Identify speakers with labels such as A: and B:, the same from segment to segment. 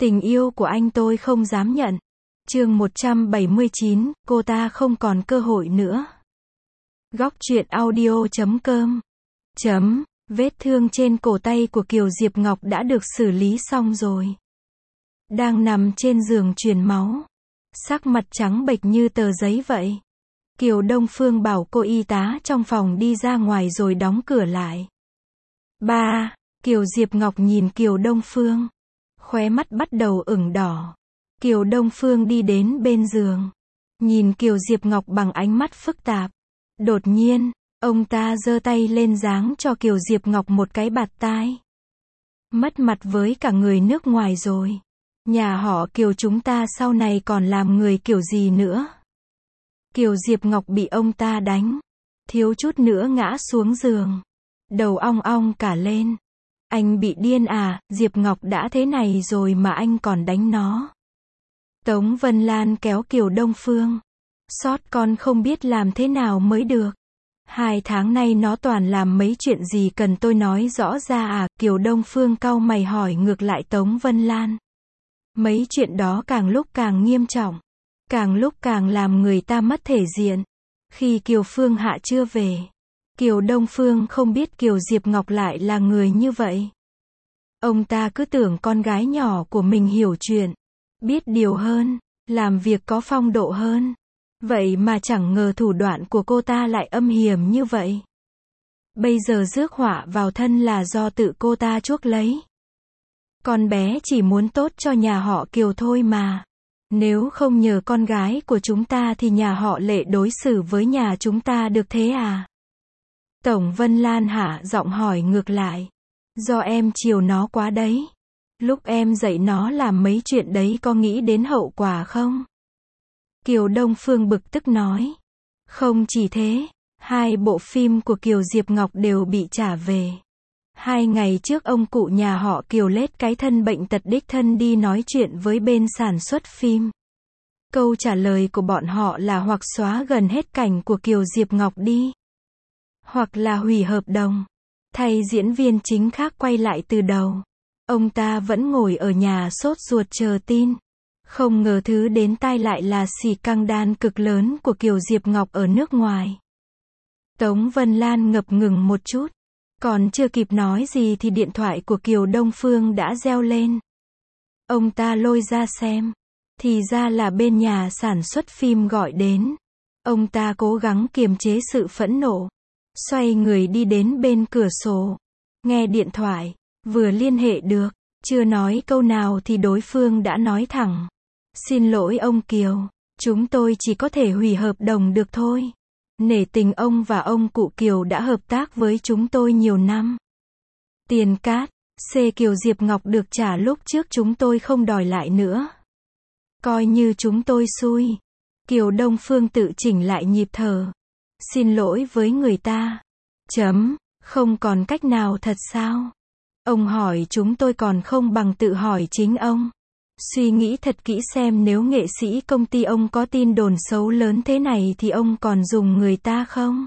A: Tình yêu của anh tôi không dám nhận. Chương 179, cô ta không còn cơ hội nữa. Góc truyện audio.com. Vết thương trên cổ tay của Kiều Diệp Ngọc đã được xử lý xong rồi. Đang nằm trên giường truyền máu. Sắc mặt trắng bệch như tờ giấy vậy. Kiều Đông Phương bảo cô y tá trong phòng đi ra ngoài rồi đóng cửa lại. Ba, Kiều Diệp Ngọc nhìn Kiều Đông Phương. Khóe mắt bắt đầu ửng đỏ. Kiều Đông Phương đi đến bên giường. Nhìn Kiều Diệp Ngọc bằng ánh mắt phức tạp. Đột nhiên, ông ta giơ tay lên giáng cho Kiều Diệp Ngọc một cái bạt tai. Mất mặt với cả người nước ngoài rồi. Nhà họ Kiều chúng ta sau này còn làm người kiểu gì nữa. Kiều Diệp Ngọc bị ông ta đánh. Thiếu chút nữa ngã xuống giường. Đầu ong ong cả lên. Anh bị điên à, Diệp Ngọc đã thế này rồi mà anh còn đánh nó. Tống Vân Lan kéo Kiều Đông Phương. Sót con không biết làm thế nào mới được. 2 tháng nay nó toàn làm mấy chuyện gì cần tôi nói rõ ra à, Kiều Đông Phương cau mày hỏi ngược lại Tống Vân Lan. Mấy chuyện đó càng lúc càng nghiêm trọng. Càng lúc càng làm người ta mất thể diện. Khi Kiều Phương Hạ chưa về, Kiều Đông Phương không biết Kiều Diệp Ngọc lại là người như vậy. Ông ta cứ tưởng con gái nhỏ của mình hiểu chuyện, biết điều hơn, làm việc có phong độ hơn. Vậy mà chẳng ngờ thủ đoạn của cô ta lại âm hiểm như vậy. Bây giờ rước họa vào thân là do tự cô ta chuốc lấy. Con bé chỉ muốn tốt cho nhà họ Kiều thôi mà. Nếu không nhờ con gái của chúng ta thì nhà họ Lệ đối xử với nhà chúng ta được thế à? Tổng Vân Lan hạ giọng hỏi ngược lại. Do em chiều nó quá đấy. Lúc em dạy nó làm mấy chuyện đấy có nghĩ đến hậu quả không? Kiều Đông Phương bực tức nói. Không chỉ thế, 2 bộ phim của Kiều Diệp Ngọc đều bị trả về. 2 ngày trước ông cụ nhà họ Kiều lết cái thân bệnh tật đích thân đi nói chuyện với bên sản xuất phim. Câu trả lời của bọn họ là hoặc xóa gần hết cảnh của Kiều Diệp Ngọc đi, hoặc là hủy hợp đồng, thay diễn viên chính khác quay lại từ đầu. Ông ta vẫn ngồi ở nhà sốt ruột chờ tin. Không ngờ thứ đến tai lại là xì căng đan cực lớn của Kiều Diệp Ngọc ở nước ngoài. Tống Vân Lan ngập ngừng một chút. Còn chưa kịp nói gì thì điện thoại của Kiều Đông Phương đã reo lên. Ông ta lôi ra xem. Thì ra là bên nhà sản xuất phim gọi đến. Ông ta cố gắng kiềm chế sự phẫn nộ. Xoay người đi đến bên cửa sổ. Nghe điện thoại. Vừa liên hệ được. Chưa nói câu nào thì đối phương đã nói thẳng. Xin lỗi ông Kiều. Chúng tôi chỉ có thể hủy hợp đồng được thôi. Nể tình ông và ông cụ Kiều đã hợp tác với chúng tôi nhiều năm. Tiền cát, Kiều Diệp Ngọc được trả lúc trước chúng tôi không đòi lại nữa. Coi như chúng tôi xui. Kiều Đông Phương tự chỉnh lại nhịp thở. Xin lỗi với người ta. Không còn cách nào thật sao? Ông hỏi chúng tôi còn không bằng tự hỏi chính ông. Suy nghĩ thật kỹ xem nếu nghệ sĩ công ty ông có tin đồn xấu lớn thế này thì ông còn dùng người ta không?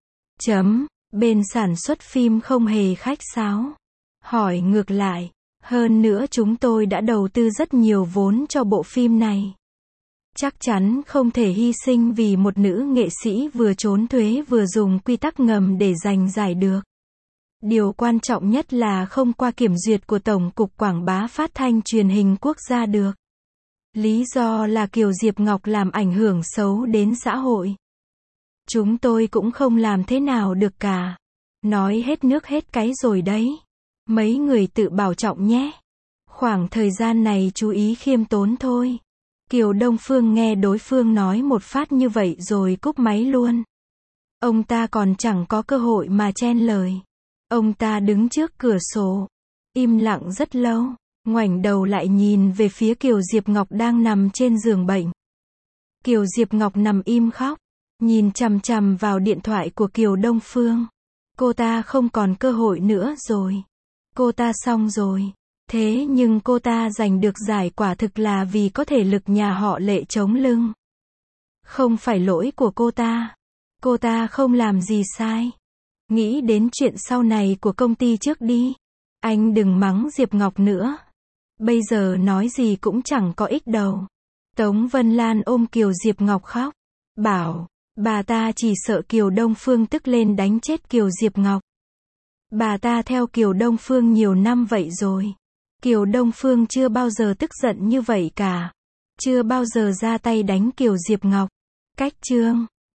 A: Bên sản xuất phim không hề khách sáo. Hỏi ngược lại. Hơn nữa chúng tôi đã đầu tư rất nhiều vốn cho bộ phim này. Chắc chắn không thể hy sinh vì một nữ nghệ sĩ vừa trốn thuế vừa dùng quy tắc ngầm để giành giải được. Điều quan trọng nhất là không qua kiểm duyệt của Tổng cục Quảng bá Phát thanh Truyền hình Quốc gia được. Lý do là Kiều Diệp Ngọc làm ảnh hưởng xấu đến xã hội. Chúng tôi cũng không làm thế nào được cả. Nói hết nước hết cái rồi đấy. Mấy người tự bảo trọng nhé. Khoảng thời gian này chú ý khiêm tốn thôi. Kiều Đông Phương nghe đối phương nói một phát như vậy rồi cúp máy luôn. Ông ta còn chẳng có cơ hội mà chen lời. Ông ta đứng trước cửa sổ, im lặng rất lâu, ngoảnh đầu lại nhìn về phía Kiều Diệp Ngọc đang nằm trên giường bệnh. Kiều Diệp Ngọc nằm im khóc, nhìn chằm chằm vào điện thoại của Kiều Đông Phương. Cô ta không còn cơ hội nữa rồi. Cô ta xong rồi. Thế nhưng cô ta giành được giải quả thực là vì có thể lực nhà họ Lệ chống lưng. Không phải lỗi của cô ta. Cô ta không làm gì sai. Nghĩ đến chuyện sau này của công ty trước đi. Anh đừng mắng Diệp Ngọc nữa. Bây giờ nói gì cũng chẳng có ích đâu. Tống Vân Lan ôm Kiều Diệp Ngọc khóc. Bảo, bà ta chỉ sợ Kiều Đông Phương tức lên đánh chết Kiều Diệp Ngọc. Bà ta theo Kiều Đông Phương nhiều năm vậy rồi. Kiều Đông Phương chưa bao giờ tức giận như vậy cả. Chưa bao giờ ra tay đánh Kiều Diệp Ngọc. Cách chương